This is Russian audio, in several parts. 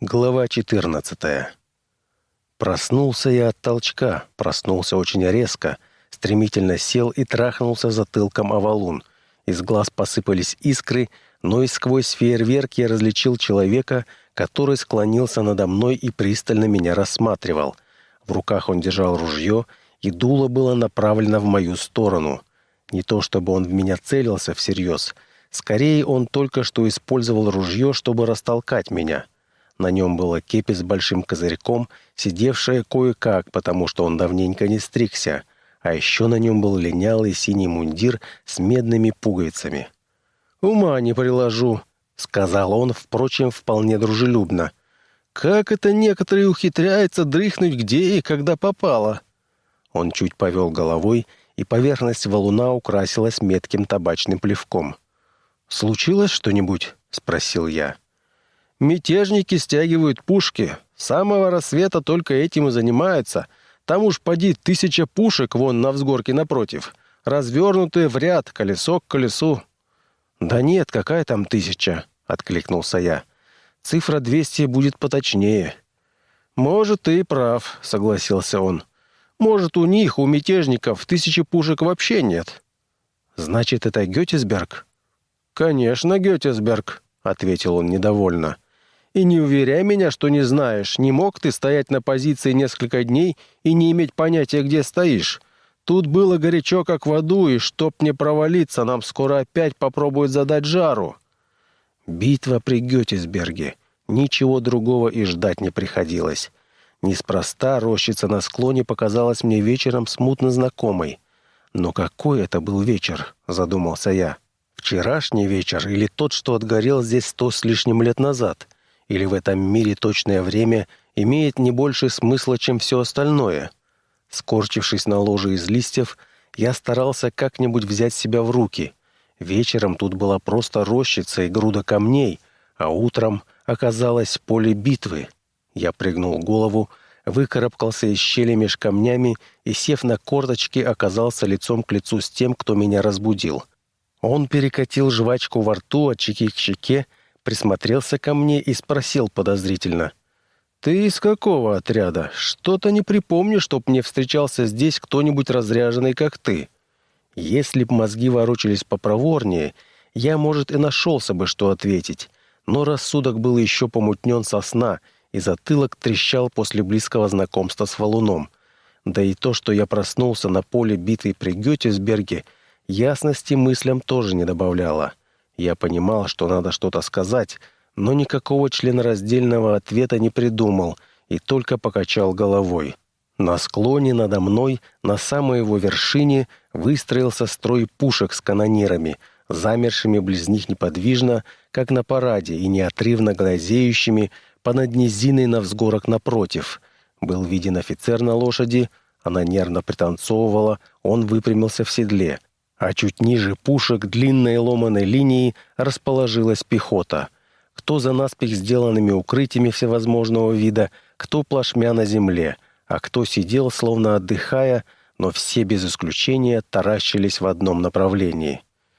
Глава 14. Проснулся я от толчка, проснулся очень резко, стремительно сел и трахнулся затылком о валун. Из глаз посыпались искры, но и сквозь фейерверк я различил человека, который склонился надо мной и пристально меня рассматривал. В руках он держал ружье, и дуло было направлено в мою сторону. Не то чтобы он в меня целился всерьез, скорее он только что использовал ружье, чтобы растолкать меня. На нем была кепи с большим козырьком, сидевшая кое-как, потому что он давненько не стригся, а еще на нем был линялый синий мундир с медными пуговицами. «Ума не приложу», — сказал он, впрочем, вполне дружелюбно. «Как это некоторые ухитряются дрыхнуть где и когда попало?» Он чуть повел головой, и поверхность валуна украсилась метким табачным плевком. «Случилось что-нибудь?» — спросил я. «Мятежники стягивают пушки. С самого рассвета только этим и занимаются. Там уж поди 1000 пушек вон на взгорке напротив, развернутые в ряд, колесо к колесу». «Да нет, какая там 1000?» — откликнулся я. «Цифра 200 будет поточнее». «Может, ты и прав», — согласился он. «Может, у них, у мятежников, 1000 пушек вообще нет». «Значит, это Геттисберг?» «Конечно, Геттисберг», — ответил он недовольно. «И не уверяй меня, что не знаешь. Не мог ты стоять на позиции несколько дней и не иметь понятия, где стоишь. Тут было горячо, как в аду, и чтоб не провалиться, нам скоро опять попробуют задать жару». Битва при Геттисберге. Ничего другого и ждать не приходилось. Неспроста рощица на склоне показалась мне вечером смутно знакомой. Но какой это был вечер, задумался я. Вчерашний вечер или тот, что отгорел здесь 100 с лишним лет назад? Или в этом мире точное время имеет не больше смысла, чем все остальное? Скорчившись на ложе из листьев, я старался как-нибудь взять себя в руки. Вечером тут была просто рощица и груда камней, а утром оказалось поле битвы. Я пригнул голову, выкарабкался из щели меж камнями и, сев на корточки, оказался лицом к лицу с тем, кто меня разбудил. Он перекатил жвачку во рту от щеки к щеке, присмотрелся ко мне и спросил подозрительно. «Ты из какого отряда? Что-то не припомню, чтоб мне встречался здесь кто-нибудь разряженный, как ты». Если б мозги ворочались попроворнее, я, может, и нашелся бы, что ответить, но рассудок был еще помутнен со сна, и затылок трещал после близкого знакомства с валуном. Да и то, что я проснулся на поле битвы при Геттисберге, ясности мыслям тоже не добавляло. Я понимал, что надо что-то сказать, но никакого членораздельного ответа не придумал и только покачал головой. На склоне надо мной, на самой его вершине, выстроился строй пушек с канонирами, замершими близ них неподвижно, как на параде, и неотрывно глазеющими понад низиной на взгорок напротив. Был виден офицер на лошади, она нервно пританцовывала, он выпрямился в седле. А чуть ниже пушек длинной ломаной линии расположилась пехота. Кто за наспех сделанными укрытиями всевозможного вида, кто плашмя на земле, а кто сидел, словно отдыхая, но все без исключения таращились в одном направлении.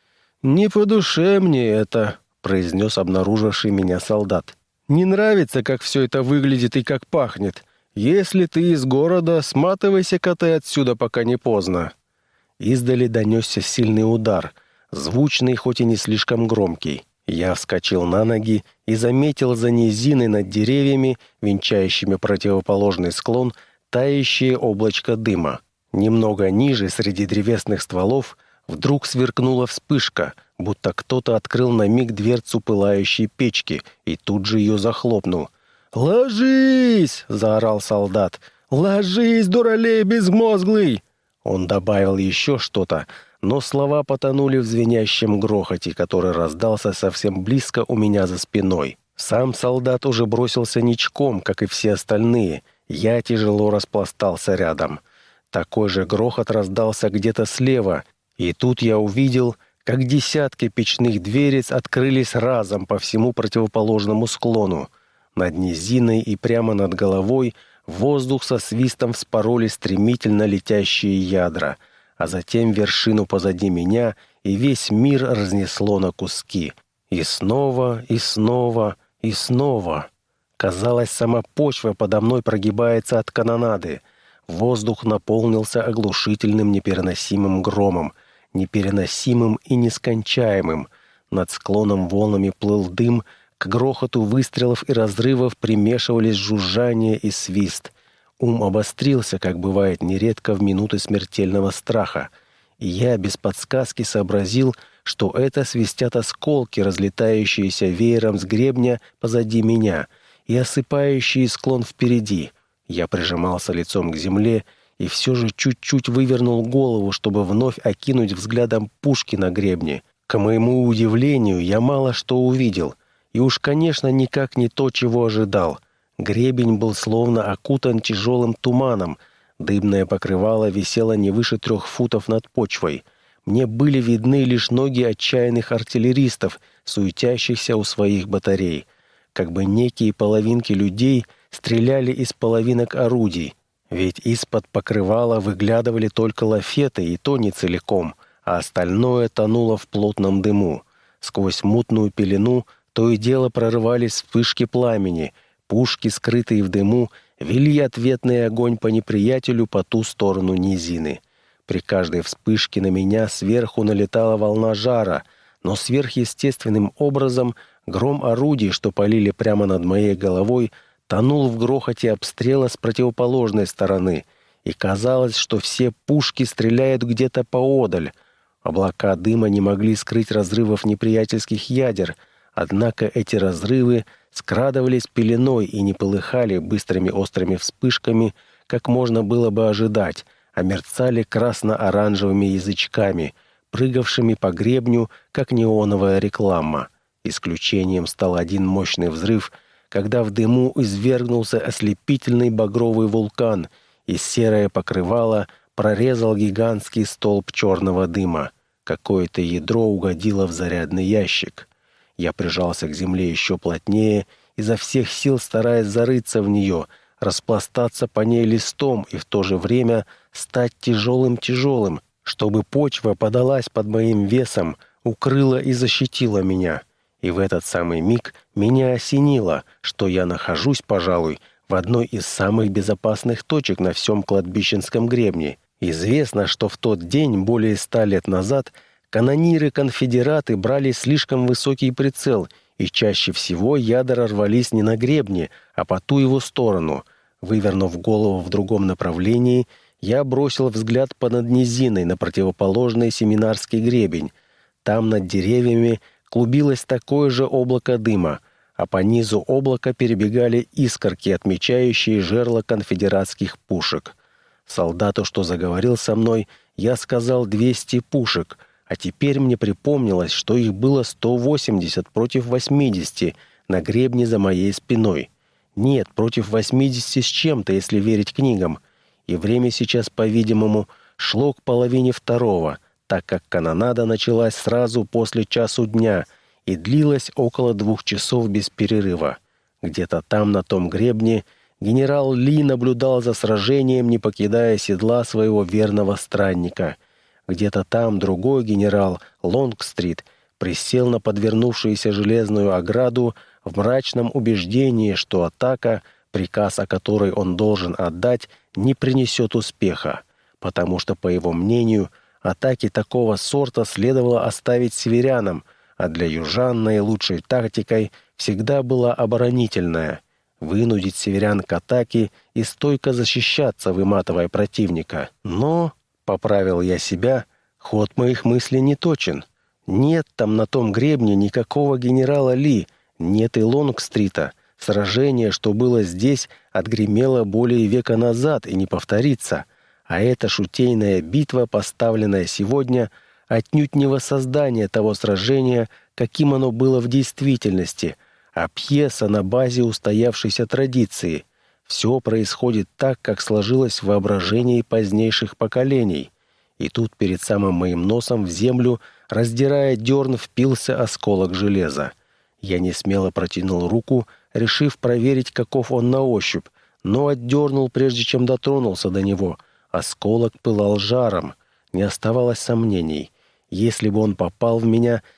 «Не по душе мне это», — произнес обнаруживший меня солдат. «Не нравится, как все это выглядит и как пахнет. Если ты из города, сматывайся-ка ты отсюда, пока не поздно». Издали донесся сильный удар, звучный, хоть и не слишком громкий. Я вскочил на ноги и заметил за низиной над деревьями, венчающими противоположный склон, тающее облачко дыма. Немного ниже, среди древесных стволов, вдруг сверкнула вспышка, будто кто-то открыл на миг дверцу пылающей печки и тут же ее захлопнул. «Ложись!» — заорал солдат. «Ложись, дуралей безмозглый!» Он добавил еще что-то, но слова потонули в звенящем грохоте, который раздался совсем близко у меня за спиной. Сам солдат уже бросился ничком, как и все остальные. Я тяжело распластался рядом. Такой же грохот раздался где-то слева, и тут я увидел, как десятки печных дверец открылись разом по всему противоположному склону. Над низиной и прямо над головой воздух со свистом вспороли стремительно летящие ядра, а затем вершину позади меня и весь мир разнесло на куски. И снова, и снова, и снова. Казалось, сама почва подо мной прогибается от канонады. Воздух наполнился оглушительным непереносимым громом, непереносимым и нескончаемым. Над склоном волнами плыл дым, к грохоту выстрелов и разрывов примешивались жужжание и свист. Ум обострился, как бывает нередко в минуты смертельного страха, и я без подсказки сообразил, что это свистят осколки, разлетающиеся веером с гребня позади меня и осыпающие склон впереди. Я прижимался лицом к земле и все же чуть-чуть вывернул голову, чтобы вновь окинуть взглядом пушки на гребне. К моему удивлению, я мало что увидел, и уж, конечно, никак не то, чего ожидал. Гребень был словно окутан тяжелым туманом, дымное покрывало висело не выше 3 футов над почвой. Мне были видны лишь ноги отчаянных артиллеристов, суетящихся у своих батарей. Как бы некие половинки людей стреляли из половинок орудий, ведь из-под покрывала выглядывали только лафеты, и то не целиком, а остальное тонуло в плотном дыму. Сквозь мутную пелену то и дело прорывались вспышки пламени. Пушки, скрытые в дыму, вели ответный огонь по неприятелю по ту сторону низины. При каждой вспышке на меня сверху налетала волна жара, но сверхъестественным образом гром орудий, что палили прямо над моей головой, тонул в грохоте обстрела с противоположной стороны, и казалось, что все пушки стреляют где-то поодаль. Облака дыма не могли скрыть разрывов неприятельских ядер, однако эти разрывы скрадывались пеленой и не полыхали быстрыми острыми вспышками, как можно было бы ожидать, а мерцали красно-оранжевыми язычками, прыгавшими по гребню, как неоновая реклама. Исключением стал один мощный взрыв, когда в дыму извергнулся ослепительный багровый вулкан, и серое покрывало прорезал гигантский столб черного дыма. Какое-то ядро угодило в зарядный ящик. Я прижался к земле еще плотнее, изо всех сил стараясь зарыться в нее, распластаться по ней листом и в то же время стать тяжелым-тяжелым, чтобы почва подалась под моим весом, укрыла и защитила меня. И в этот самый миг меня осенило, что я нахожусь, пожалуй, в одной из самых безопасных точек на всем кладбищенском гребне. Известно, что в тот день, более 100 лет назад, канониры-конфедераты брали слишком высокий прицел, и чаще всего ядра рвались не на гребне, а по ту его сторону. Вывернув голову в другом направлении, я бросил взгляд понад низиной на противоположный семинарский гребень. Там над деревьями клубилось такое же облако дыма, а по низу облака перебегали искорки, отмечающие жерла конфедератских пушек. Солдату, что заговорил со мной, я сказал 200 пушек, а теперь мне припомнилось, что их было 180 против 80 на гребне за моей спиной. Нет, против 80 с чем-то, если верить книгам. И время сейчас, по-видимому, шло к 1:30, так как канонада началась сразу после 1:00 дня и длилась около 2 часов без перерыва. Где-то там, на том гребне, генерал Ли наблюдал за сражением, не покидая седла своего верного странника. Где-то там другой генерал, Лонгстрит, присел на подвернувшуюся железную ограду в мрачном убеждении, что атака, приказ о которой он должен отдать, не принесет успеха, потому что, по его мнению, атаки такого сорта следовало оставить северянам, а для южан наилучшей тактикой всегда была оборонительная — вынудить северян к атаке и стойко защищаться, выматывая противника. Но, поправил я себя, ход моих мыслей не точен. Нет там на том гребне никакого генерала Ли, нет и Лонгстрита. Сражение, что было здесь, отгремело более века назад и не повторится. А эта шутейная битва, поставленная сегодня, отнюдь не воссоздание того сражения, каким оно было в действительности, а пьеса на базе устоявшейся традиции. Все происходит так, как сложилось в воображении позднейших поколений. И тут перед самым моим носом в землю, раздирая дерн, впился осколок железа. Я несмело протянул руку, решив проверить, каков он на ощупь, но отдернул, прежде чем дотронулся до него. Осколок пылал жаром. Не оставалось сомнений. Если бы он попал в меня,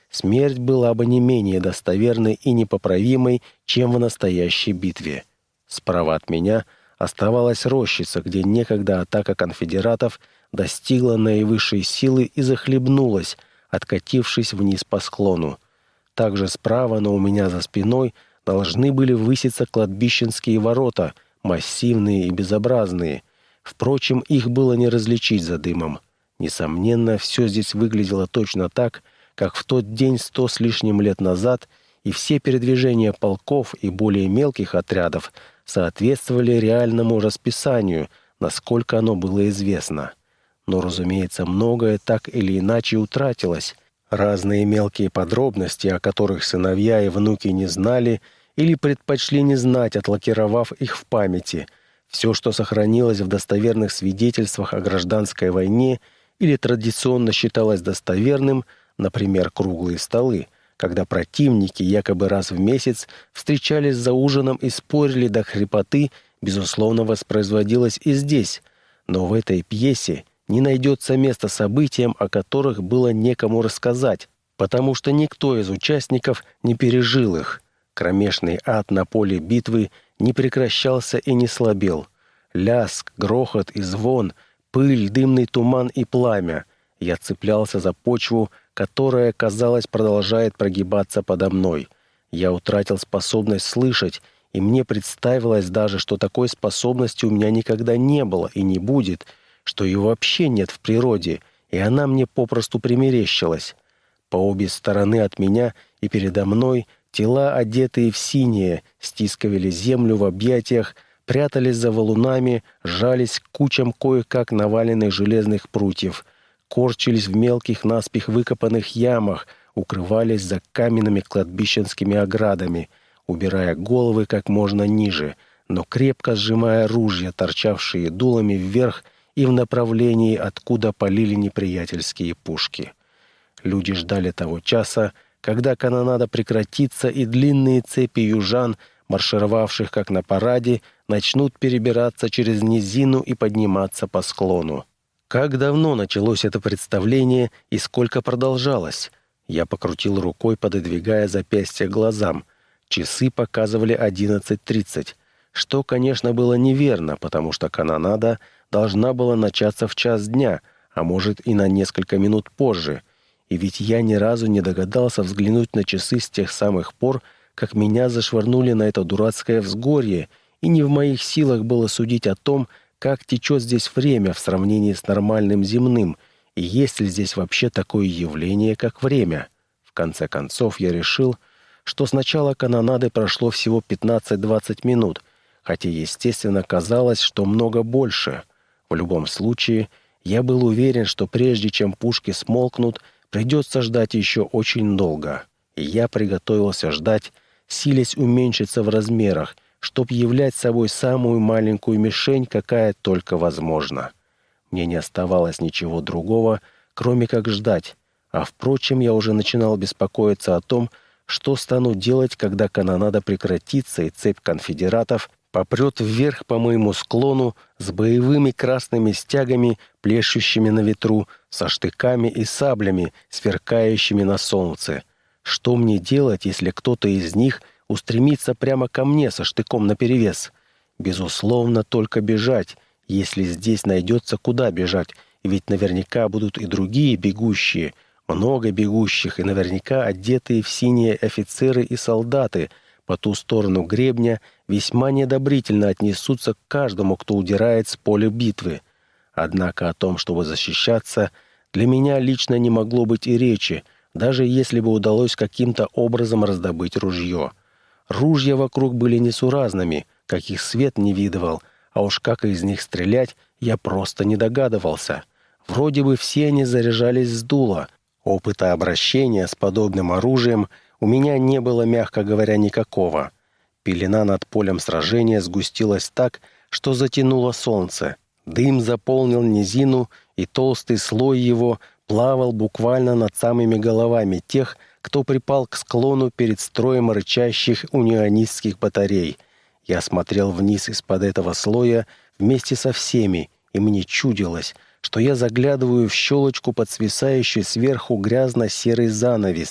смерть была бы не менее достоверной и непоправимой, чем в настоящей битве. Справа от меня оставалась рощица, где некогда атака конфедератов достигла наивысшей силы и захлебнулась, откатившись вниз по склону. Также справа, но у меня за спиной, должны были выситься кладбищенские ворота, массивные и безобразные. Впрочем, их было не различить за дымом. Несомненно, все здесь выглядело точно так, как в тот день 100 с лишним лет назад, и все передвижения полков и более мелких отрядов соответствовали реальному расписанию, насколько оно было известно. Но, разумеется, многое так или иначе утратилось. Разные мелкие подробности, о которых сыновья и внуки не знали или предпочли не знать, отлакировав их в памяти. Все, что сохранилось в достоверных свидетельствах о гражданской войне или традиционно считалось достоверным, например, круглые столы, когда противники якобы раз в месяц встречались за ужином и спорили до хрипоты, безусловно, воспроизводилось и здесь. Но в этой пьесе не найдется места событиям, о которых было некому рассказать, потому что никто из участников не пережил их. Кромешный ад на поле битвы не прекращался и не слабел. Лязг, грохот и звон, пыль, дымный туман и пламя. Я цеплялся за почву, которая, казалось, продолжает прогибаться подо мной. Я утратил способность слышать, и мне представилось даже, что такой способности у меня никогда не было и не будет, что ее вообще нет в природе, и она мне попросту примерещилась. По обе стороны от меня и передо мной тела, одетые в синее, стискивали землю в объятиях, прятались за валунами, жались к кучам кое-как наваленных железных прутьев, корчились в мелких наспех выкопанных ямах, укрывались за каменными кладбищенскими оградами, убирая головы как можно ниже, но крепко сжимая ружья, торчавшие дулами вверх и в направлении, откуда полили неприятельские пушки. Люди ждали того часа, когда канонада прекратится, и длинные цепи южан, маршировавших как на параде, начнут перебираться через низину и подниматься по склону. Как давно началось это представление и сколько продолжалось? Я покрутил рукой, пододвигая запястье к глазам. Часы показывали 11:30, что, конечно, было неверно, потому что канонада должна была начаться в 1 дня, а может и на несколько минут позже. И ведь я ни разу не догадался взглянуть на часы с тех самых пор, как меня зашвырнули на это дурацкое взгорье, и не в моих силах было судить о том, как течет здесь время в сравнении с нормальным земным, и есть ли здесь вообще такое явление, как время. В конце концов, я решил, что с начала канонады прошло всего 15-20 минут, хотя, естественно, казалось, что много больше. В любом случае, я был уверен, что прежде чем пушки смолкнут, придется ждать еще очень долго. И я приготовился ждать, силясь уменьшиться в размерах, чтоб являть собой самую маленькую мишень, какая только возможна. Мне не оставалось ничего другого, кроме как ждать. А впрочем, я уже начинал беспокоиться о том, что стану делать, когда канонада прекратится и цепь конфедератов попрет вверх по моему склону с боевыми красными стягами, плещущими на ветру, со штыками и саблями, сверкающими на солнце. Что мне делать, если кто-то из них устремится прямо ко мне со штыком наперевес? Безусловно, только бежать, если здесь найдется куда бежать, ведь наверняка будут и другие бегущие, много бегущих, и наверняка одетые в синие офицеры и солдаты по ту сторону гребня весьма неодобрительно отнесутся к каждому, кто удирает с поля битвы. Однако о том, чтобы защищаться, для меня лично не могло быть и речи, даже если бы удалось каким-то образом раздобыть ружье. Ружья вокруг были несуразными, каких свет не видывал, а уж как из них стрелять, я просто не догадывался. Вроде бы все они заряжались с дула. Опыта обращения с подобным оружием у меня не было, мягко говоря, никакого. Пелена над полем сражения сгустилась так, что затянуло солнце. Дым заполнил низину, и толстый слой его плавал буквально над самыми головами тех, кто припал к склону перед строем рычащих унионистских батарей. Я смотрел вниз из-под этого слоя вместе со всеми, и мне чудилось, что я заглядываю в щелочку под свисающий сверху грязно-серый занавес,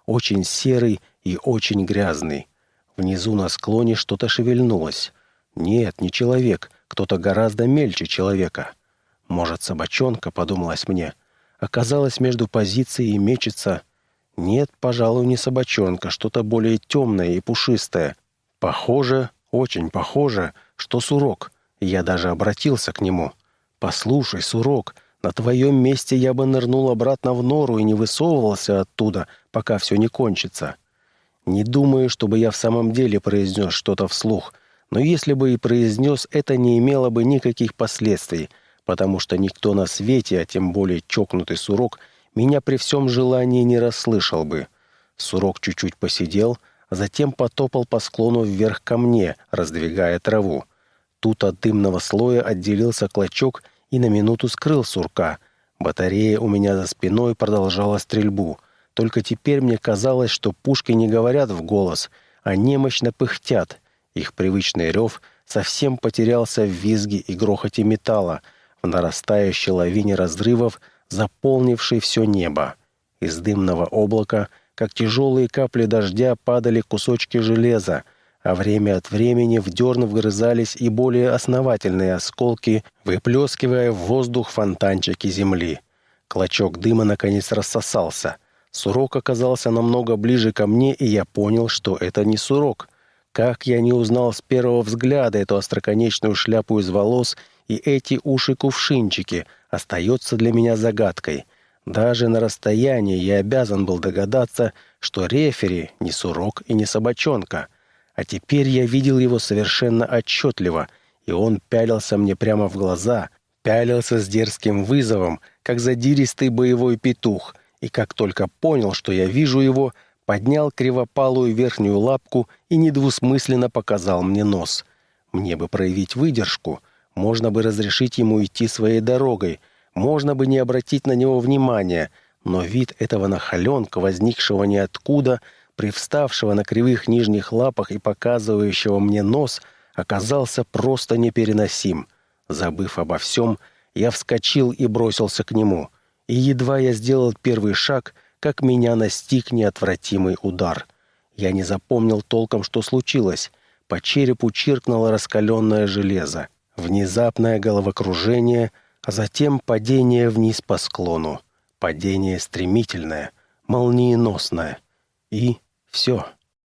очень серый и очень грязный. Внизу на склоне что-то шевельнулось. Нет, не человек, кто-то гораздо мельче человека. Может, собачонка, подумалось мне. Оказалось, между позицией и мечется. Нет, пожалуй, не собачонка, что-то более темное и пушистое. Похоже, очень похоже, что сурок. Я даже обратился к нему. «Послушай, сурок, на твоем месте я бы нырнул обратно в нору и не высовывался оттуда, пока все не кончится». Не думаю, чтобы я в самом деле произнес что-то вслух, но если бы и произнес, это не имело бы никаких последствий, потому что никто на свете, а тем более чокнутый сурок, меня при всем желании не расслышал бы. Сурок чуть-чуть посидел, а затем потопал по склону вверх ко мне, раздвигая траву. Тут от дымного слоя отделился клочок и на минуту скрыл сурка. Батарея у меня за спиной продолжала стрельбу. Только теперь мне казалось, что пушки не говорят в голос, а немощно пыхтят. Их привычный рев совсем потерялся в визге и грохоте металла, в нарастающей лавине разрывов, заполнившей все небо. Из дымного облака, как тяжелые капли дождя, падали кусочки железа, а время от времени в дерн вгрызались и более основательные осколки, выплескивая в воздух фонтанчики земли. Клочок дыма наконец рассосался. Сурок оказался намного ближе ко мне, и я понял, что это не сурок. Как я не узнал с первого взгляда эту остроконечную шляпу из волос и эти уши-кувшинчики, остается для меня загадкой. Даже на расстоянии я обязан был догадаться, что рефери не сурок и не собачонка. А теперь я видел его совершенно отчетливо, и он пялился мне прямо в глаза, пялился с дерзким вызовом, как задиристый боевой петух, и как только понял, что я вижу его, поднял кривопалую верхнюю лапку и недвусмысленно показал мне нос. Мне бы проявить выдержку, можно бы разрешить ему идти своей дорогой, можно бы не обратить на него внимания, но вид этого нахаленка, возникшего ниоткуда, привставшего на кривых нижних лапах и показывающего мне нос, оказался просто непереносим. Забыв обо всем, я вскочил и бросился к нему. И едва я сделал первый шаг, как меня настиг неотвратимый удар. Я не запомнил толком, что случилось. По черепу чиркнуло раскаленное железо. Внезапное головокружение, а затем падение вниз по склону. Падение стремительное, молниеносное. И все.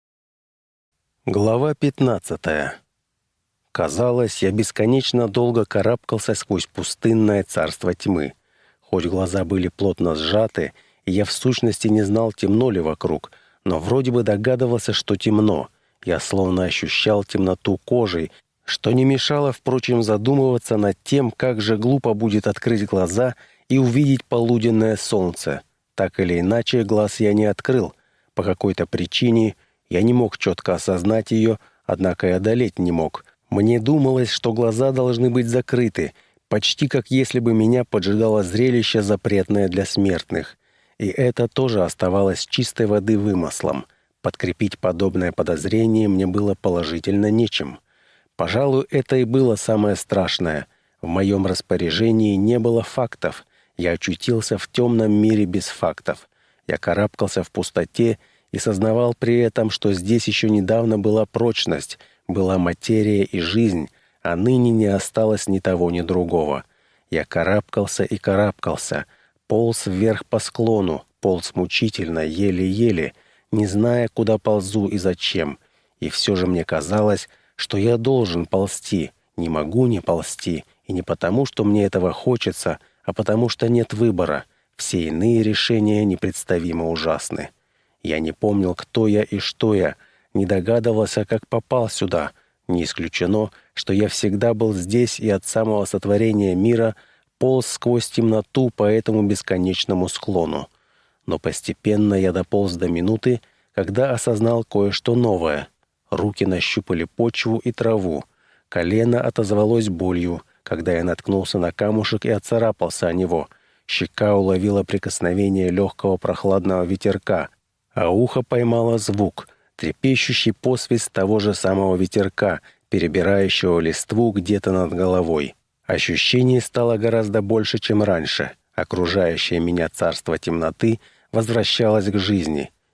Глава 15. Казалось, я бесконечно долго карабкался сквозь пустынное царство тьмы. Хоть глаза были плотно сжаты, и я в сущности не знал, темно ли вокруг, но вроде бы догадывался, что темно. Я словно ощущал темноту кожей, что не мешало, впрочем, задумываться над тем, как же глупо будет открыть глаза и увидеть полуденное солнце. Так или иначе, глаз я не открыл. По какой-то причине я не мог четко осознать ее, однако и одолеть не мог. Мне думалось, что глаза должны быть закрыты, почти как если бы меня поджидало зрелище, запретное для смертных. И это тоже оставалось чистой воды вымыслом. Подкрепить подобное подозрение мне было положительно нечем. Пожалуй, это и было самое страшное. В моем распоряжении не было фактов. Я очутился в темном мире без фактов. Я карабкался в пустоте и сознавал при этом, что здесь еще недавно была прочность, была материя и жизнь, а ныне не осталось ни того, ни другого. Я карабкался и карабкался, полз вверх по склону, полз мучительно, еле-еле, не зная, куда ползу и зачем. И все же мне казалось, что я должен ползти, не могу не ползти, и не потому, что мне этого хочется, а потому что нет выбора. Все иные решения непредставимо ужасны. Я не помнил, кто я и что я, не догадывался, как попал сюда. Не исключено, что я всегда был здесь и от самого сотворения мира полз сквозь темноту по этому бесконечному склону. Но постепенно я дополз до минуты, когда осознал кое-что новое. Руки нащупали почву и траву. Колено отозвалось болью, когда я наткнулся на камушек и отцарапался о него. Щека уловила прикосновение легкого прохладного ветерка, а ухо поймало звук, трепещущий посвист того же самого ветерка, перебирающего листву где-то над головой. Ощущений стало гораздо больше, чем раньше. Окружающее меня царство темноты возвращалось к жизни.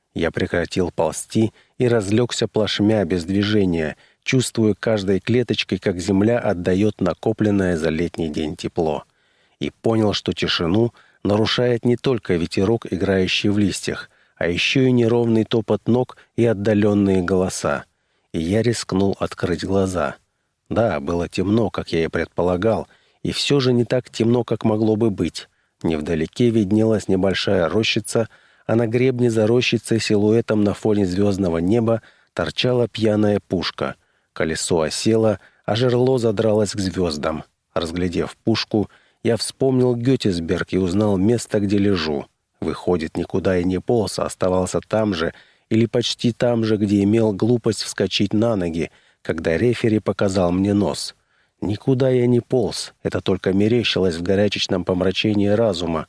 Я прекратил ползти и разлегся плашмя без движения, чувствуя каждой клеточкой, как земля отдает накопленное за летний день тепло. И понял, что тишину нарушает не только ветерок, играющий в листьях, а еще и неровный топот ног и отдаленные голоса. И я рискнул открыть глаза. Да, было темно, как я и предполагал, и все же не так темно, как могло бы быть. Невдалеке виднелась небольшая рощица, а на гребне за рощицей силуэтом на фоне звездного неба торчала пьяная пушка. Колесо осело, а жерло задралось к звездам. Разглядев пушку, я вспомнил Геттисберг и узнал место, где лежу. Выходит, никуда и не полз, а оставался там же, или почти там же, где имел глупость вскочить на ноги, когда рефери показал мне нос. Никуда я не полз, это только мерещилось в горячечном помрачении разума.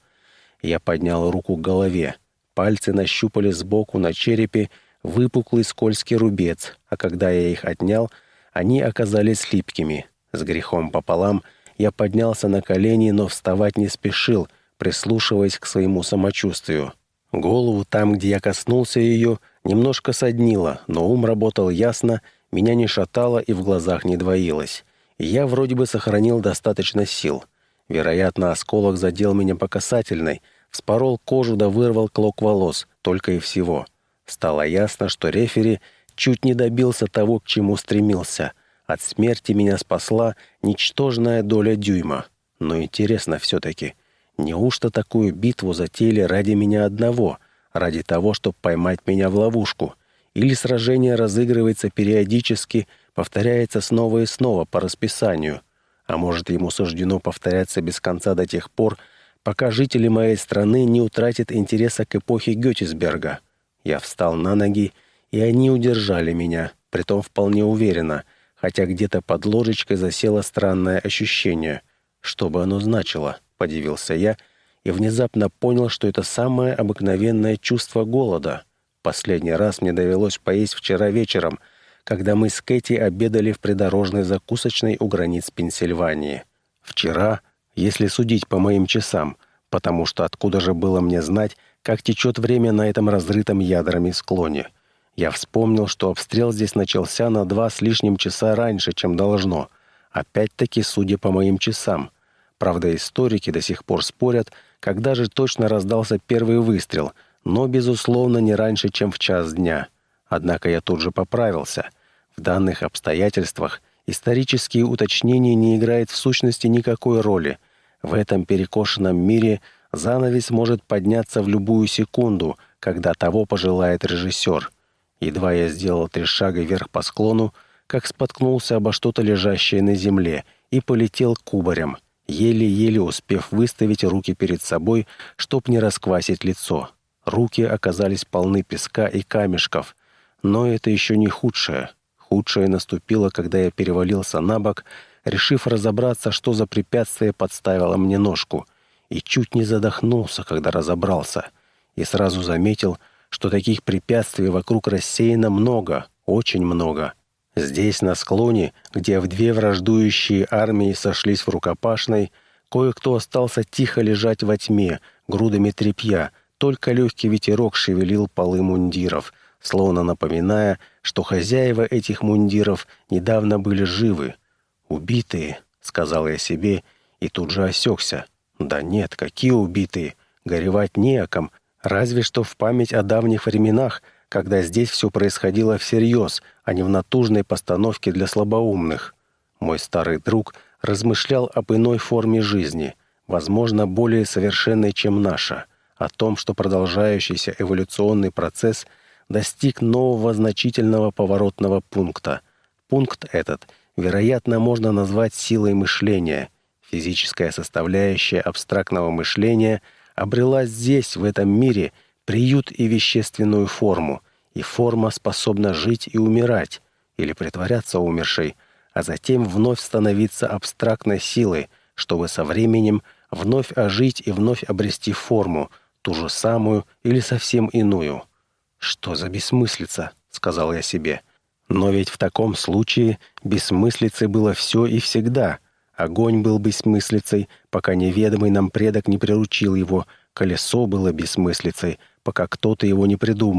Я поднял руку к голове. Пальцы нащупали сбоку на черепе выпуклый скользкий рубец, а когда я их отнял, они оказались липкими. С грехом пополам я поднялся на колени, но вставать не спешил, прислушиваясь к своему самочувствию. Голову там, где я коснулся ее, немножко соднило, но ум работал ясно, меня не шатало и в глазах не двоилось. Я вроде бы сохранил достаточно сил. Вероятно, осколок задел меня по касательной, вспорол кожу да вырвал клок волос, только и всего. Стало ясно, что рефери чуть не добился того, к чему стремился. От смерти меня спасла ничтожная доля дюйма. Но интересно все-таки, неужто такую битву затеяли ради меня одного, ради того, чтобы поймать меня в ловушку? Или сражение разыгрывается периодически, повторяется снова и снова по расписанию? А может, ему суждено повторяться без конца до тех пор, пока жители моей страны не утратят интереса к эпохе Геттисберга? Я встал на ноги, и они удержали меня, притом вполне уверенно, хотя где-то под ложечкой засело странное ощущение. Что бы оно значило? Подивился я и внезапно понял, что это самое обыкновенное чувство голода. Последний раз мне довелось поесть вчера вечером, когда мы с Кэти обедали в придорожной закусочной у границ Пенсильвании. Вчера, если судить по моим часам, потому что откуда же было мне знать, как течет время на этом разрытом ядрами склоне. Я вспомнил, что обстрел здесь начался на 2 с лишним часа раньше, чем должно. Опять-таки, судя по моим часам. Правда, историки до сих пор спорят, когда же точно раздался первый выстрел, но, безусловно, не раньше, чем в час дня. Однако я тут же поправился. В данных обстоятельствах исторические уточнения не играют в сущности никакой роли. В этом перекошенном мире занавес может подняться в любую секунду, когда того пожелает режиссер. Едва я сделал 3 шага вверх по склону, как споткнулся обо что-то лежащее на земле и полетел кубарем, еле-еле успев выставить руки перед собой, чтоб не расквасить лицо. Руки оказались полны песка и камешков, но это еще не худшее. Худшее наступило, когда я перевалился на бок, решив разобраться, что за препятствие подставило мне ножку, и чуть не задохнулся, когда разобрался, и сразу заметил, что таких препятствий вокруг рассеяно много, очень много. Здесь, на склоне, где в 2 враждующие армии сошлись в рукопашной, кое-кто остался тихо лежать во тьме, грудами тряпья, только легкий ветерок шевелил полы мундиров, словно напоминая, что хозяева этих мундиров недавно были живы. «Убитые», — сказал я себе, и тут же осекся. «Да нет, какие убитые? Горевать не о ком, разве что в память о давних временах, когда здесь все происходило всерьез, а не в натужной постановке для слабоумных». Мой старый друг размышлял об иной форме жизни, возможно, более совершенной, чем наша, о том, что продолжающийся эволюционный процесс достиг нового значительного поворотного пункта. Пункт этот, вероятно, можно назвать силой мышления. Физическая составляющая абстрактного мышления обрела здесь, в этом мире, приют и вещественную форму, и форма способна жить и умирать, или притворяться умершей, а затем вновь становиться абстрактной силой, чтобы со временем вновь ожить и вновь обрести форму, ту же самую или совсем иную. «Что за бессмыслица?» — сказал я себе. Но ведь в таком случае бессмыслицей было все и всегда. Огонь был бессмыслицей, пока неведомый нам предок не приручил его. Колесо было бессмыслицей, пока кто-то его не придумал.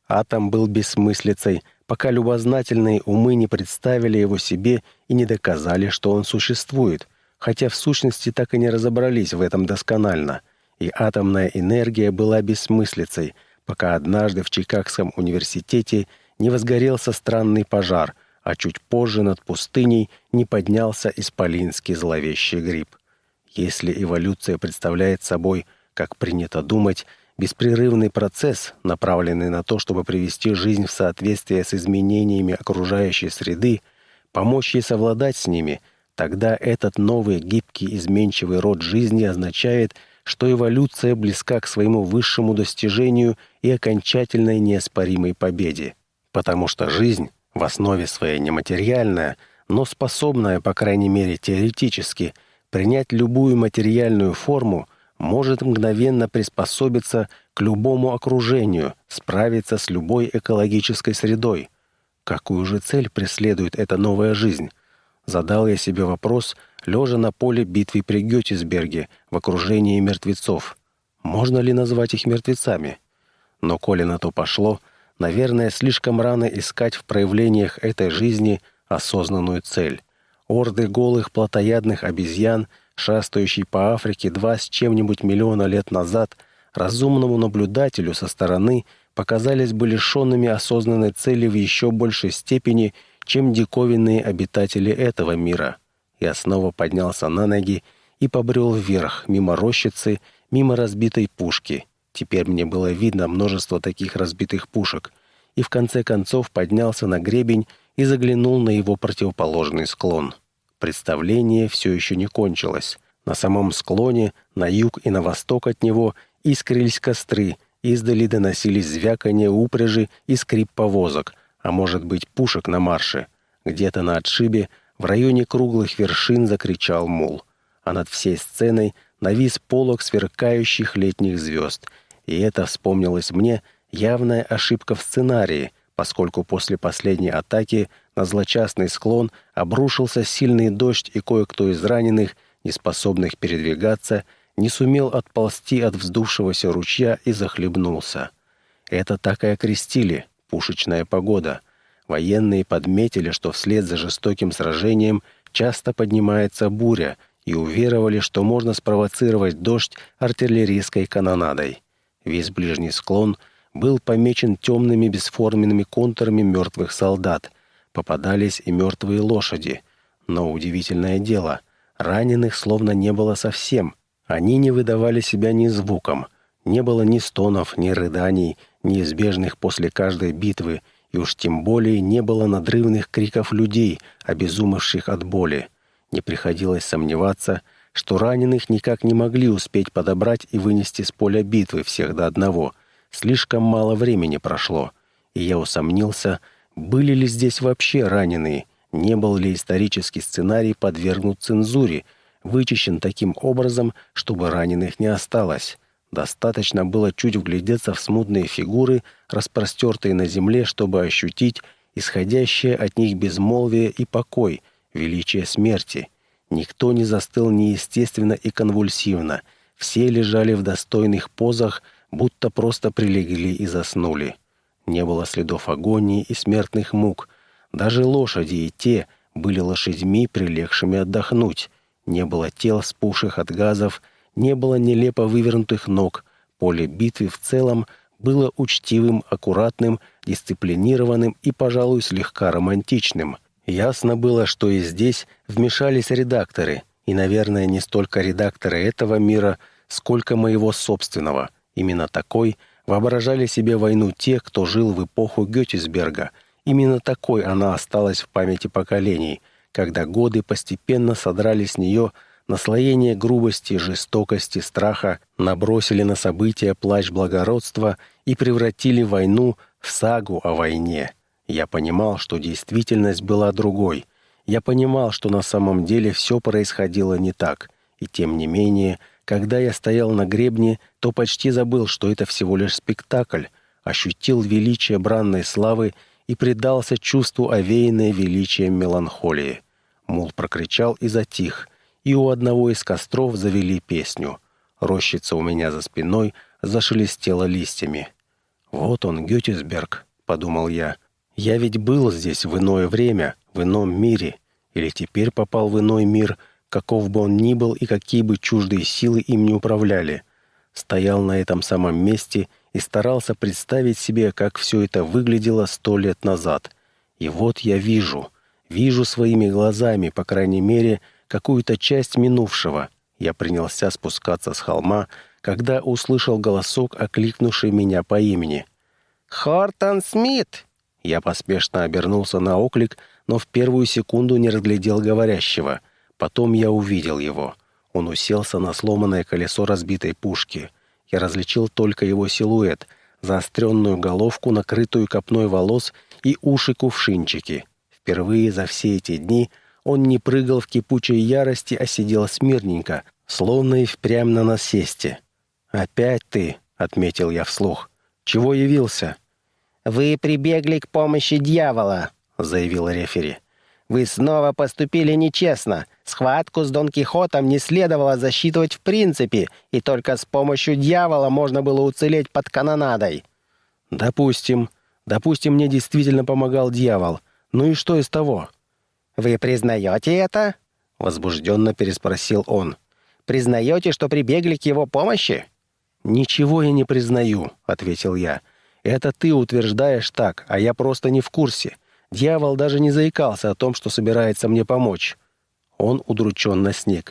Атом был бессмыслицей, пока любознательные умы не представили его себе и не доказали, что он существует, хотя в сущности так и не разобрались в этом досконально. И атомная энергия была бессмыслицей, пока однажды в Чикагском университете не возгорелся странный пожар, а чуть позже над пустыней не поднялся исполинский зловещий гриб. Если эволюция представляет собой, как принято думать, беспрерывный процесс, направленный на то, чтобы привести жизнь в соответствие с изменениями окружающей среды, помочь ей совладать с ними, тогда этот новый гибкий изменчивый род жизни означает, что эволюция близка к своему высшему достижению и окончательной неоспоримой победе. Потому что жизнь в основе своей нематериальная, но способная, по крайней мере теоретически, принять любую материальную форму, может мгновенно приспособиться к любому окружению, справиться с любой экологической средой. Какую же цель преследует эта новая жизнь? Задал я себе вопрос, лежа на поле битвы при Геттисберге в окружении мертвецов. Можно ли назвать их мертвецами? Но коли на то пошло, наверное, слишком рано искать в проявлениях этой жизни осознанную цель. Орды голых плотоядных обезьян, шастающие по Африке 2 с чем-нибудь миллиона лет назад, разумному наблюдателю со стороны показались бы лишенными осознанной цели в еще большей степени, чем диковинные обитатели этого мира. Я снова поднялся на ноги и побрел вверх, мимо рощицы, мимо разбитой пушки. Теперь мне было видно множество таких разбитых пушек, и в конце концов поднялся на гребень и заглянул на его противоположный склон. Представление все еще не кончилось. На самом склоне, на юг и на восток от него искрились костры, издали доносились звяканье упряжи и скрип повозок, а может быть пушек на марше. Где-то на отшибе, в районе круглых вершин закричал мул. А над всей сценой навис полог сверкающих летних звезд. И это вспомнилось мне явная ошибка в сценарии, поскольку после последней атаки на злочастный склон обрушился сильный дождь, и кое-кто из раненых, неспособных передвигаться, не сумел отползти от вздувшегося ручья и захлебнулся. Это так и окрестили «пушечная погода». Военные подметили, что вслед за жестоким сражением часто поднимается буря, и уверовали, что можно спровоцировать дождь артиллерийской канонадой. Весь ближний склон был помечен темными бесформенными контурами мертвых солдат. Попадались и мертвые лошади. Но удивительное дело, раненых словно не было совсем. Они не выдавали себя ни звуком. Не было ни стонов, ни рыданий, неизбежных после каждой битвы, и уж тем более не было надрывных криков людей, обезумевших от боли. Не приходилось сомневаться, что раненых никак не могли успеть подобрать и вынести с поля битвы всех до одного. Слишком мало времени прошло, и я усомнился, были ли здесь вообще раненые, не был ли исторический сценарий подвергнут цензуре, вычищен таким образом, чтобы раненых не осталось. Достаточно было чуть вглядеться в смутные фигуры, распростертые на земле, чтобы ощутить исходящее от них безмолвие и покой, величие смерти. Никто не застыл неестественно и конвульсивно, все лежали в достойных позах, будто просто прилегли и заснули. Не было следов агонии и смертных мук. Даже лошади и те были лошадьми, прилегшими отдохнуть. Не было тел, вспухших от газов, не было нелепо вывернутых ног. Поле битвы в целом было учтивым, аккуратным, дисциплинированным и, пожалуй, слегка романтичным. Ясно было, что и здесь вмешались редакторы, и, наверное, не столько редакторы этого мира, сколько моего собственного. Именно такой воображали себе войну те, кто жил в эпоху Геттисберга. Именно такой она осталась в памяти поколений, когда годы постепенно содрали с нее наслоение грубости, жестокости, страха, набросили на события плащ благородства и превратили войну в сагу о войне. Я понимал, что действительность была другой. Я понимал, что на самом деле все происходило не так. И тем не менее, когда я стоял на гребне, то почти забыл, что это всего лишь спектакль, ощутил величие бранной славы и предался чувству овеянной величием меланхолии. Мул прокричал и затих, и у одного из костров завели песню. Рощица у меня за спиной зашелестела листьями. «Вот он, Геттисберг», — подумал я. «Я ведь был здесь в иное время, в ином мире, или теперь попал в иной мир, каков бы он ни был и какие бы чуждые силы им не управляли. Стоял на этом самом месте и старался представить себе, как все это выглядело 100 лет назад. И вот я вижу своими глазами, по крайней мере, какую-то часть минувшего. Я принялся спускаться с холма, когда услышал голосок, окликнувший меня по имени. «Хортон Смит!» Я поспешно обернулся на оклик, но в первую секунду не разглядел говорящего. Потом я увидел его. Он уселся на сломанное колесо разбитой пушки. Я различил только его силуэт, заостренную головку, накрытую копной волос и уши-кувшинчики. Впервые за все эти дни он не прыгал в кипучей ярости, а сидел смирненько, словно и впрямь на насесте. «Опять ты», — отметил я вслух. «Чего явился?» «Вы прибегли к помощи дьявола», — заявил рефери. «Вы снова поступили нечестно. Схватку с Дон Кихотом не следовало засчитывать в принципе, и только с помощью дьявола можно было уцелеть под канонадой». «Допустим. Допустим, мне действительно помогал дьявол. Ну и что из того?» «Вы признаете это?» — возбужденно переспросил он. «Признаете, что прибегли к его помощи?» «Ничего я не признаю», — ответил я. «Это ты утверждаешь так, а я просто не в курсе. Дьявол даже не заикался о том, что собирается мне помочь». Он удрученно сник.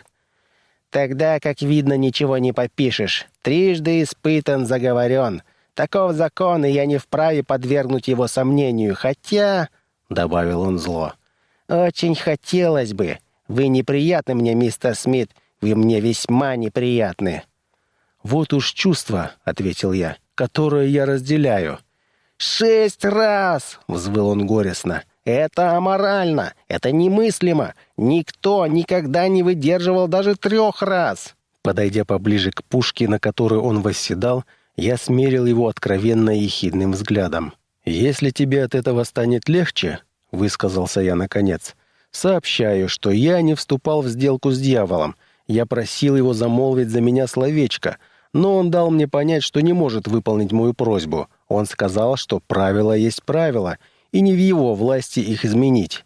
«Тогда, как видно, ничего не попишешь. Трижды испытан, заговорен. Таков закон, и я не вправе подвергнуть его сомнению. Хотя...» — добавил он зло. «Очень хотелось бы. Вы неприятны мне, мистер Смит. Вы мне весьма неприятны». «Вот уж чувство», — ответил я, — «которое я разделяю». 6 раз!» — взвыл он горестно. «Это аморально! Это немыслимо! Никто никогда не выдерживал даже 3 раз!» Подойдя поближе к пушке, на которой он восседал, я смерил его откровенно ехидным взглядом. «Если тебе от этого станет легче, — высказался я наконец, — сообщаю, что я не вступал в сделку с дьяволом. Я просил его замолвить за меня словечко, но он дал мне понять, что не может выполнить мою просьбу. Он сказал, что правило есть правило, и не в его власти их изменить».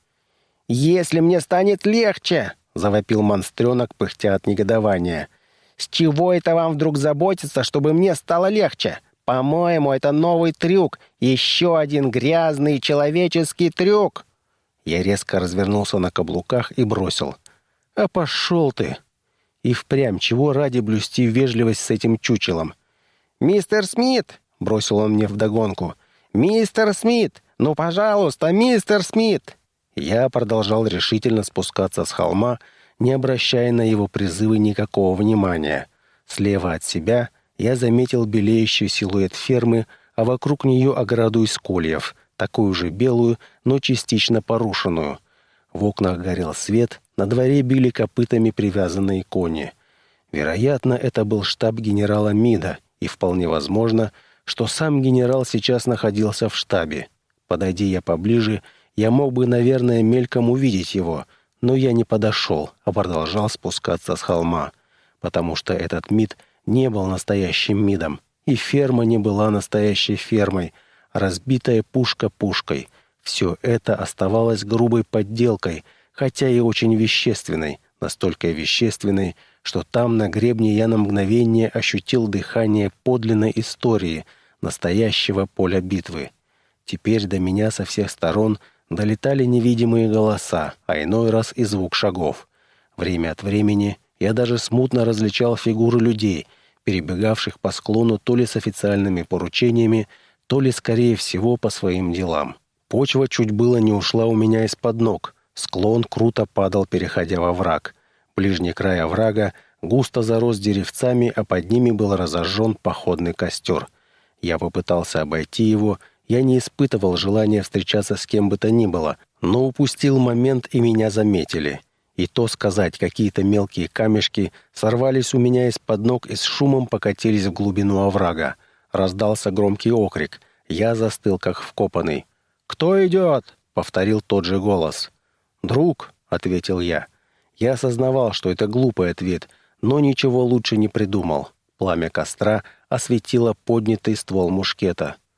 «Если мне станет легче!» — завопил монстренок, пыхтя от негодования. «С чего это вам вдруг заботиться, чтобы мне стало легче? По-моему, это новый трюк, еще один грязный человеческий трюк!» Я резко развернулся на каблуках и бросил. «А пошел ты!» И впрямь, чего ради блюсти вежливость с этим чучелом? «Мистер Смит!» — бросил он мне вдогонку. «Мистер Смит! Ну, пожалуйста, мистер Смит!» Я продолжал решительно спускаться с холма, не обращая на его призывы никакого внимания. Слева от себя я заметил белеющий силуэт фермы, а вокруг нее ограду из кольев, такую же белую, но частично порушенную. В окнах горел свет, на дворе били копытами привязанные кони. Вероятно, это был штаб генерала Мида, и вполне возможно, что сам генерал сейчас находился в штабе. Подойди я поближе, я мог бы, наверное, мельком увидеть его, но я не подошел, а продолжал спускаться с холма, потому что этот Мид не был настоящим Мидом, и ферма не была настоящей фермой, а разбитая пушка пушкой. Все это оставалось грубой подделкой, хотя и очень вещественной, настолько вещественной, что там на гребне я на мгновение ощутил дыхание подлинной истории, настоящего поля битвы. Теперь до меня со всех сторон долетали невидимые голоса, а иной раз и звук шагов. Время от времени я даже смутно различал фигуры людей, перебегавших по склону то ли с официальными поручениями, то ли, скорее всего, по своим делам. Почва чуть было не ушла у меня из-под ног. Склон круто падал, переходя во враг. Ближний край оврага густо зарос деревцами, а под ними был разожжен походный костер. Я попытался обойти его. Я не испытывал желания встречаться с кем бы то ни было, но упустил момент, и меня заметили. И то сказать, какие-то мелкие камешки сорвались у меня из-под ног и с шумом покатились в глубину оврага. Раздался громкий окрик. Я застыл, как вкопанный. «Кто идет?» — повторил тот же голос. «Друг», — ответил я. Я осознавал, что это глупый ответ, но ничего лучше не придумал. Пламя костра осветило поднятый ствол мушкета.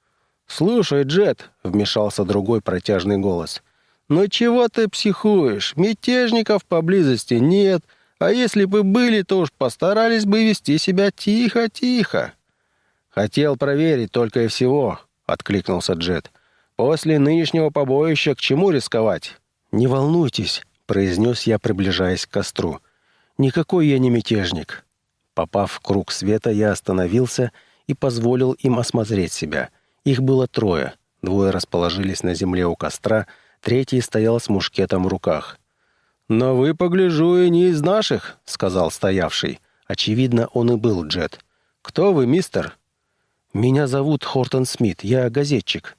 «Слушай, Джет», — вмешался другой протяжный голос, «ну чего ты психуешь? Мятежников поблизости нет, а если бы были, то уж постарались бы вести себя тихо-тихо». «Хотел проверить только и всего», — откликнулся Джет. «После нынешнего побоища к чему рисковать?» «Не волнуйтесь», — произнес я, приближаясь к костру. «Никакой я не мятежник». Попав в круг света, я остановился и позволил им осмотреть себя. Их было трое. Двое расположились на земле у костра, третий стоял с мушкетом в руках. «Но вы, погляжу, и не из наших», — сказал стоявший. Очевидно, он и был Джет. «Кто вы, мистер?» «Меня зовут Хортон Смит, я газетчик».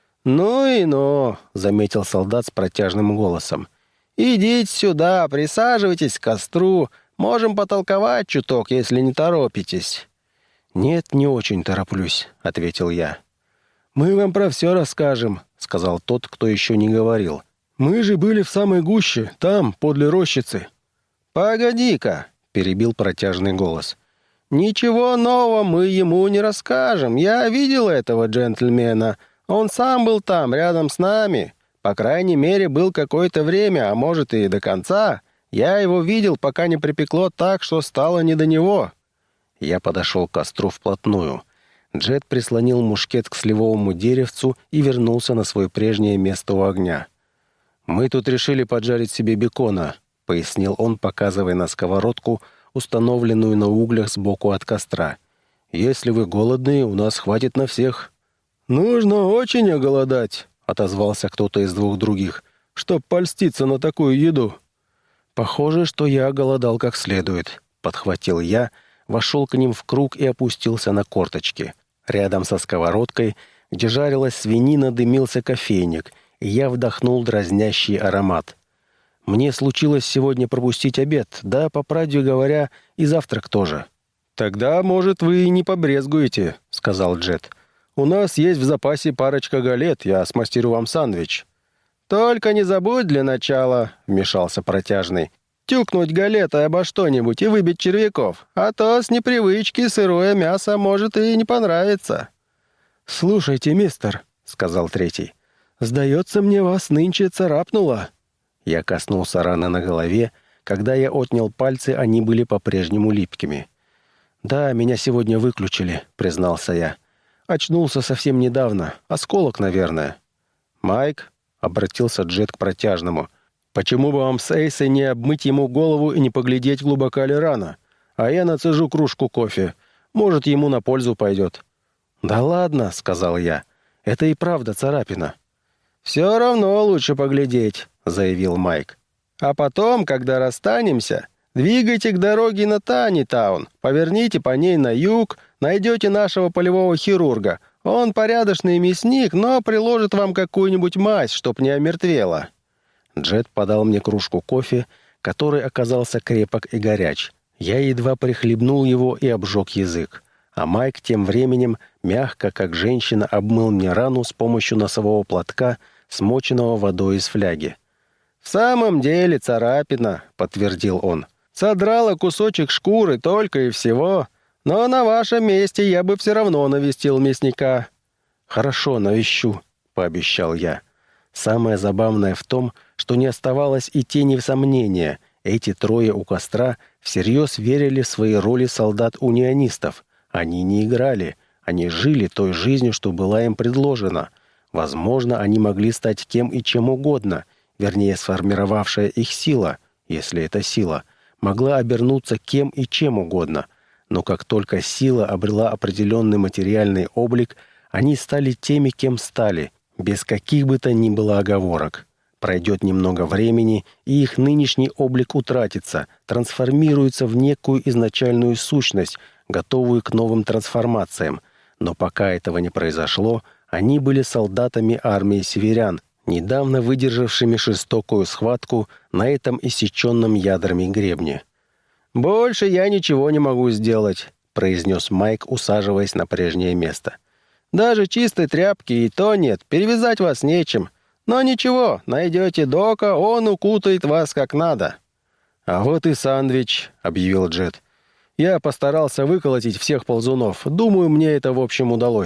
«Ну и ну», — заметил солдат с протяжным голосом. «Идите сюда, присаживайтесь к костру. Можем потолковать чуток, если не торопитесь». «Нет, не очень тороплюсь», — ответил я. «Мы вам про все расскажем», — сказал тот, кто еще не говорил. «Мы же были в самой гуще, там, подле рощицы». «Погоди-ка», — перебил протяжный голос. «Ничего нового мы ему не расскажем. Я видел этого джентльмена. Он сам был там, рядом с нами. По крайней мере, был какое-то время, а может и до конца. Я его видел, пока не припекло так, что стало не до него». Я подошел к костру вплотную. Джет прислонил мушкет к сливовому деревцу и вернулся на свое прежнее место у огня. «Мы тут решили поджарить себе бекона», — пояснил он, показывая на сковородку, установленную на углях сбоку от костра. «Если вы голодные, у нас хватит на всех». «Нужно очень оголодать», — отозвался кто-то из двух других, «чтоб польститься на такую еду». «Похоже, что я оголодал как следует», — подхватил я, вошел к ним в круг и опустился на корточки. Рядом со сковородкой, где жарилась свинина, дымился кофейник, и я вдохнул дразнящий аромат. «Мне случилось сегодня пропустить обед, да, по правде говоря, и завтрак тоже». «Тогда, может, вы и не побрезгуете», — сказал Джет. «У нас есть в запасе парочка галет, я смастерю вам сэндвич». «Только не забудь для начала», — вмешался протяжный, «тюкнуть галетой обо что-нибудь и выбить червяков, а то с непривычки сырое мясо может и не понравиться». «Слушайте, мистер», — сказал третий, «сдается мне, вас нынче царапнуло». Я коснулся раны на голове. Когда я отнял пальцы, они были по-прежнему липкими. «Да, меня сегодня выключили», — признался я. «Очнулся совсем недавно. Осколок, наверное». «Майк», — обратился Джет к протяжному, «почему бы вам с Эйсой не обмыть ему голову и не поглядеть, глубока ли рана? А я нацежу кружку кофе. Может, ему на пользу пойдет». «Да ладно», — сказал я. «Это и правда царапина». «Все равно лучше поглядеть», — заявил Майк. «А потом, когда расстанемся, двигайте к дороге на Танитаун, поверните по ней на юг, найдете нашего полевого хирурга. Он порядочный мясник, но приложит вам какую-нибудь мазь, чтоб не омертвело». Джет подал мне кружку кофе, который оказался крепок и горяч. Я едва прихлебнул его и обжег язык. А Майк тем временем мягко, как женщина, обмыл мне рану с помощью носового платка, смоченного водой из фляги. «В самом деле царапина», — подтвердил он. «Содрала кусочек шкуры только и всего. Но на вашем месте я бы все равно навестил мясника». «Хорошо, навещу», — пообещал я. Самое забавное в том, что не оставалось и тени сомнения. Эти трое у костра всерьез верили в свои роли солдат-унионистов. Они не играли, они жили той жизнью, что была им предложена. Возможно, они могли стать кем и чем угодно, вернее, сформировавшая их сила, если это сила, могла обернуться кем и чем угодно. Но как только сила обрела определенный материальный облик, они стали теми, кем стали, без каких бы то ни было оговорок. Пройдет немного времени, и их нынешний облик утратится, трансформируется в некую изначальную сущность, готовую к новым трансформациям. Но пока этого не произошло, они были солдатами армии северян, недавно выдержавшими жестокую схватку на этом иссеченном ядрами гребне. «Больше я ничего не могу сделать», — произнес Майк, усаживаясь на прежнее место. «Даже чистой тряпки и то нет, перевязать вас нечем. Но ничего, найдете Дока, он укутает вас как надо». «А вот и сэндвич», — объявил Джет. «Я постарался выколотить всех ползунов. Думаю, мне это в общем удалось».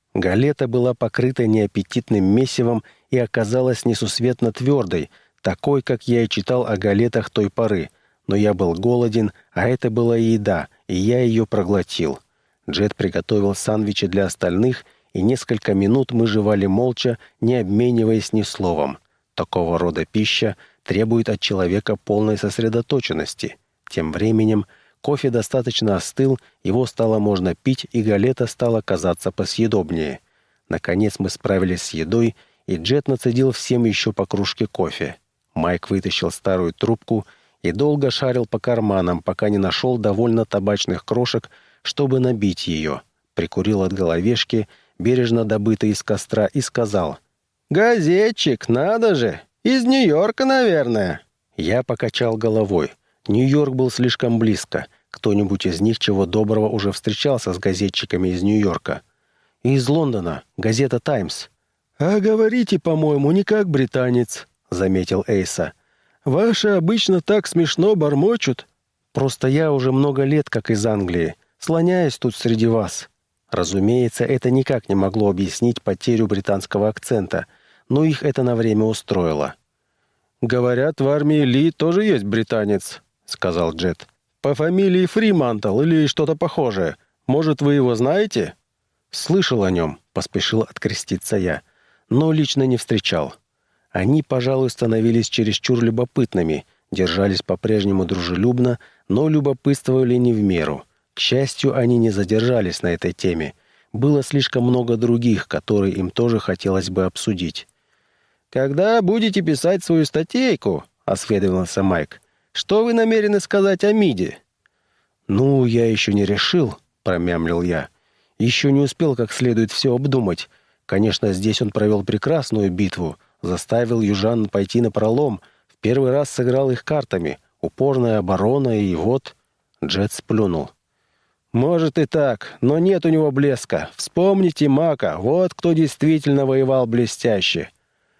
Галета была покрыта неаппетитным месивом и оказалась несусветно твердой, такой, как я и читал о галетах той поры. Но я был голоден, а это была еда, и я ее проглотил. Джет приготовил сандвичи для остальных, и несколько минут мы жевали молча, не обмениваясь ни словом. Такого рода пища требует от человека полной сосредоточенности. Тем временем кофе достаточно остыл, его стало можно пить, и галета стала казаться посъедобнее. Наконец мы справились с едой, и Джет нацедил всем еще по кружке кофе. Майк вытащил старую трубку и долго шарил по карманам, пока не нашел довольно табачных крошек, чтобы набить ее. Прикурил от головешки, бережно добытой из костра, и сказал: «Газетчик, надо же! Из Нью-Йорка, наверное!» Я покачал головой. Нью-Йорк был слишком близко. Кто-нибудь из них чего доброго уже встречался с газетчиками из Нью-Йорка. «Из Лондона. Газета «Таймс». «А говорите, по-моему, не как британец», — заметил Эйса. «Ваши обычно так смешно бормочут». «Просто я уже много лет как из Англии. Слоняюсь тут среди вас». Разумеется, это никак не могло объяснить потерю британского акцента, но их это на время устроило. «Говорят, в армии Ли тоже есть британец», — сказал Джет. «По фамилии Фримантл или что-то похожее. Может, вы его знаете?» «Слышал о нем», — поспешил откреститься я, но лично не встречал. Они, пожалуй, становились чересчур любопытными, держались по-прежнему дружелюбно, но любопытствовали не в меру. К счастью, они не задержались на этой теме. Было слишком много других, которые им тоже хотелось бы обсудить. «Когда будете писать свою статейку?» — осведомился Майк. «Что вы намерены сказать о МИДе?» «Ну, я еще не решил», — промямлил я. «Еще не успел как следует все обдумать. Конечно, здесь он провел прекрасную битву, заставил южан пойти напролом, в первый раз сыграл их картами, упорная оборона, и вот...» Джет сплюнул. «Может и так, но нет у него блеска. Вспомните Мака, вот кто действительно воевал блестяще».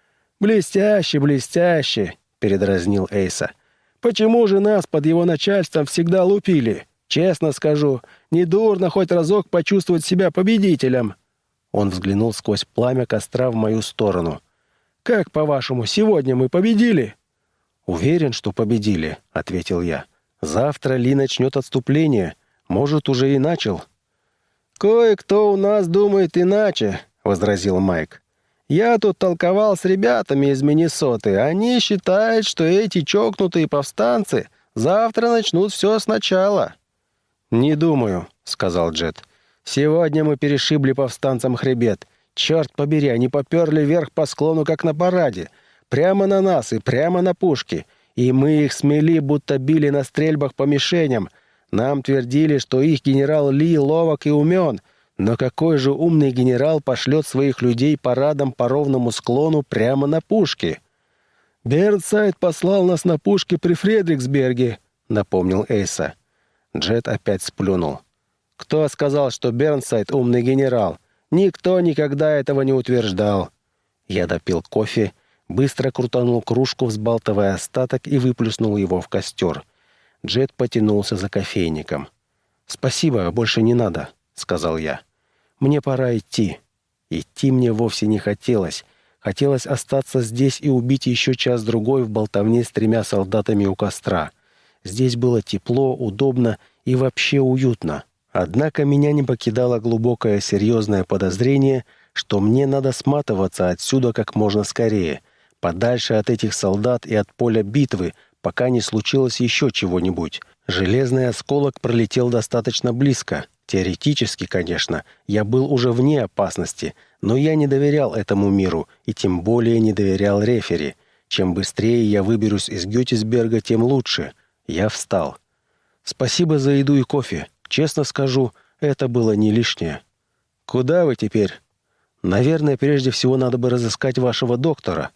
«Блестяще, блестяще», — передразнил Эйса. «Почему же нас под его начальством всегда лупили? Честно скажу, недурно хоть разок почувствовать себя победителем». Он взглянул сквозь пламя костра в мою сторону. «Как, по-вашему, сегодня мы победили?» «Уверен, что победили», — ответил я. «Завтра Ли начнет отступление. Может, уже и начал». «Кое-кто у нас думает иначе», — возразил Майк. «Я тут толковал с ребятами из Миннесоты. Они считают, что эти чокнутые повстанцы завтра начнут все сначала». «Не думаю», — сказал Джет. «Сегодня мы перешибли повстанцам хребет. Черт побери, они поперли вверх по склону, как на параде. Прямо на нас и прямо на пушки. И мы их смели, будто били на стрельбах по мишеням. Нам твердили, что их генерал Ли ловок и умен. Но какой же умный генерал пошлет своих людей парадом по ровному склону прямо на пушки?» «Бернсайд послал нас на пушки при Фредериксберге», — напомнил Эйса. Джет опять сплюнул. «Кто сказал, что Бернсайд умный генерал? Никто никогда этого не утверждал». Я допил кофе, быстро крутанул кружку, взбалтывая остаток, и выплюснул его в костер. Джет потянулся за кофейником. «Спасибо, больше не надо», — сказал я. «Мне пора идти». Идти мне вовсе не хотелось. Хотелось остаться здесь и убить еще час-другой в болтовне с 3 солдатами у костра. Здесь было тепло, удобно и вообще уютно. Однако меня не покидало глубокое серьезное подозрение, что мне надо сматываться отсюда как можно скорее, подальше от этих солдат и от поля битвы, пока не случилось еще чего-нибудь. Железный осколок пролетел достаточно близко. Теоретически, конечно, я был уже вне опасности, но я не доверял этому миру и тем более не доверял рефери. Чем быстрее я выберусь из Геттисберга, тем лучше. Я встал. «Спасибо за еду и кофе. Честно скажу, это было не лишнее». «Куда вы теперь?» «Наверное, прежде всего надо бы разыскать вашего доктора».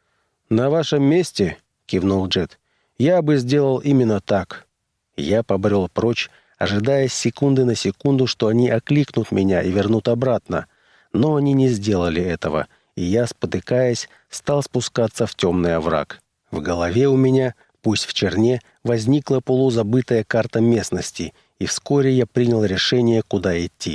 «На вашем месте», — кивнул Джет, — «я бы сделал именно так». Я побрел прочь, ожидая с секунды на секунду, что они окликнут меня и вернут обратно. Но они не сделали этого, и я, спотыкаясь, стал спускаться в темный овраг. В голове у меня, пусть в черне, возникла полузабытая карта местности, и вскоре я принял решение, куда идти.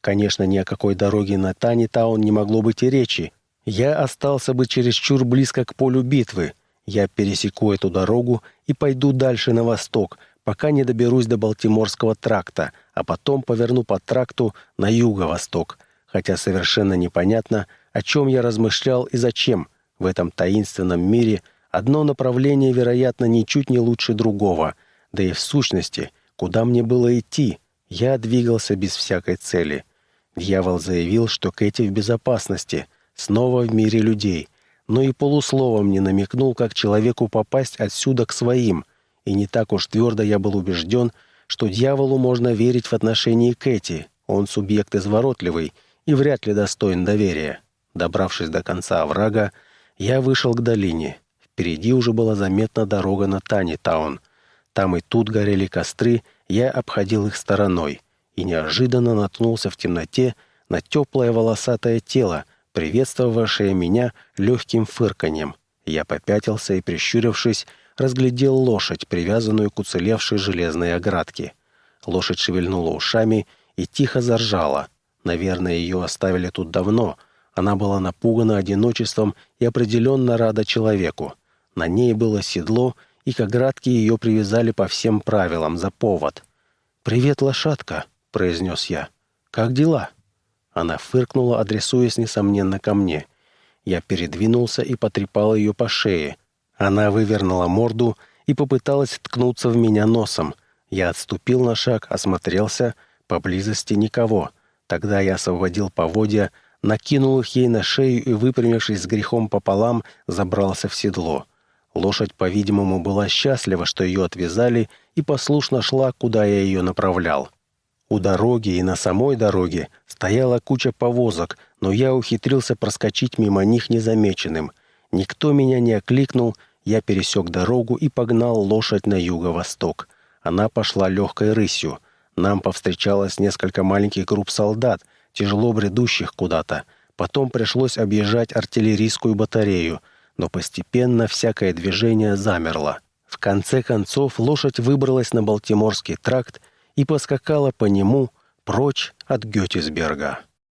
Конечно, ни о какой дороге на Танитаун не могло быть и речи. Я остался бы чересчур близко к полю битвы. Я пересеку эту дорогу и пойду дальше на восток, пока не доберусь до Балтиморского тракта, а потом поверну по тракту на юго-восток. Хотя совершенно непонятно, о чем я размышлял и зачем. В этом таинственном мире одно направление, вероятно, ничуть не лучше другого. Да и в сущности, куда мне было идти? Я двигался без всякой цели. Дьявол заявил, что Кэти в безопасности, снова в мире людей, но и полусловом не намекнул, как человеку попасть отсюда к своим, и не так уж твердо я был убежден, что дьяволу можно верить в отношении Кэти. Он субъект изворотливый и вряд ли достоин доверия. Добравшись до конца оврага, я вышел к долине. Впереди уже была заметна дорога на Танитаун. Там и тут горели костры, я обходил их стороной и неожиданно наткнулся в темноте на теплое волосатое тело, приветствовавшее меня легким фырканьем. Я попятился и, прищурившись, разглядел лошадь, привязанную к уцелевшей железной оградке. Лошадь шевельнула ушами и тихо заржала. Наверное, ее оставили тут давно. Она была напугана одиночеством и определенно рада человеку. На ней было седло, и к оградке ее привязали по всем правилам за повод. «Привет, лошадка», — произнес я. «Как дела?» Она фыркнула, адресуясь, несомненно, ко мне. Я передвинулся и потрепал ее по шее. Она вывернула морду и попыталась ткнуться в меня носом. Я отступил на шаг, осмотрелся. Поблизости никого. Тогда я освободил поводья, накинул их ей на шею и, выпрямившись с грехом пополам, забрался в седло. Лошадь, по-видимому, была счастлива, что ее отвязали, и послушно шла, куда я ее направлял. У дороги и на самой дороге стояла куча повозок, но я ухитрился проскочить мимо них незамеченным. Никто меня не окликнул, я пересек дорогу и погнал лошадь на юго-восток. Она пошла легкой рысью. Нам повстречалось несколько маленьких групп солдат, тяжело бредущих куда-то. Потом пришлось объезжать артиллерийскую батарею, но постепенно всякое движение замерло. В конце концов лошадь выбралась на Балтиморский тракт и поскакала по нему прочь от Геттисберга.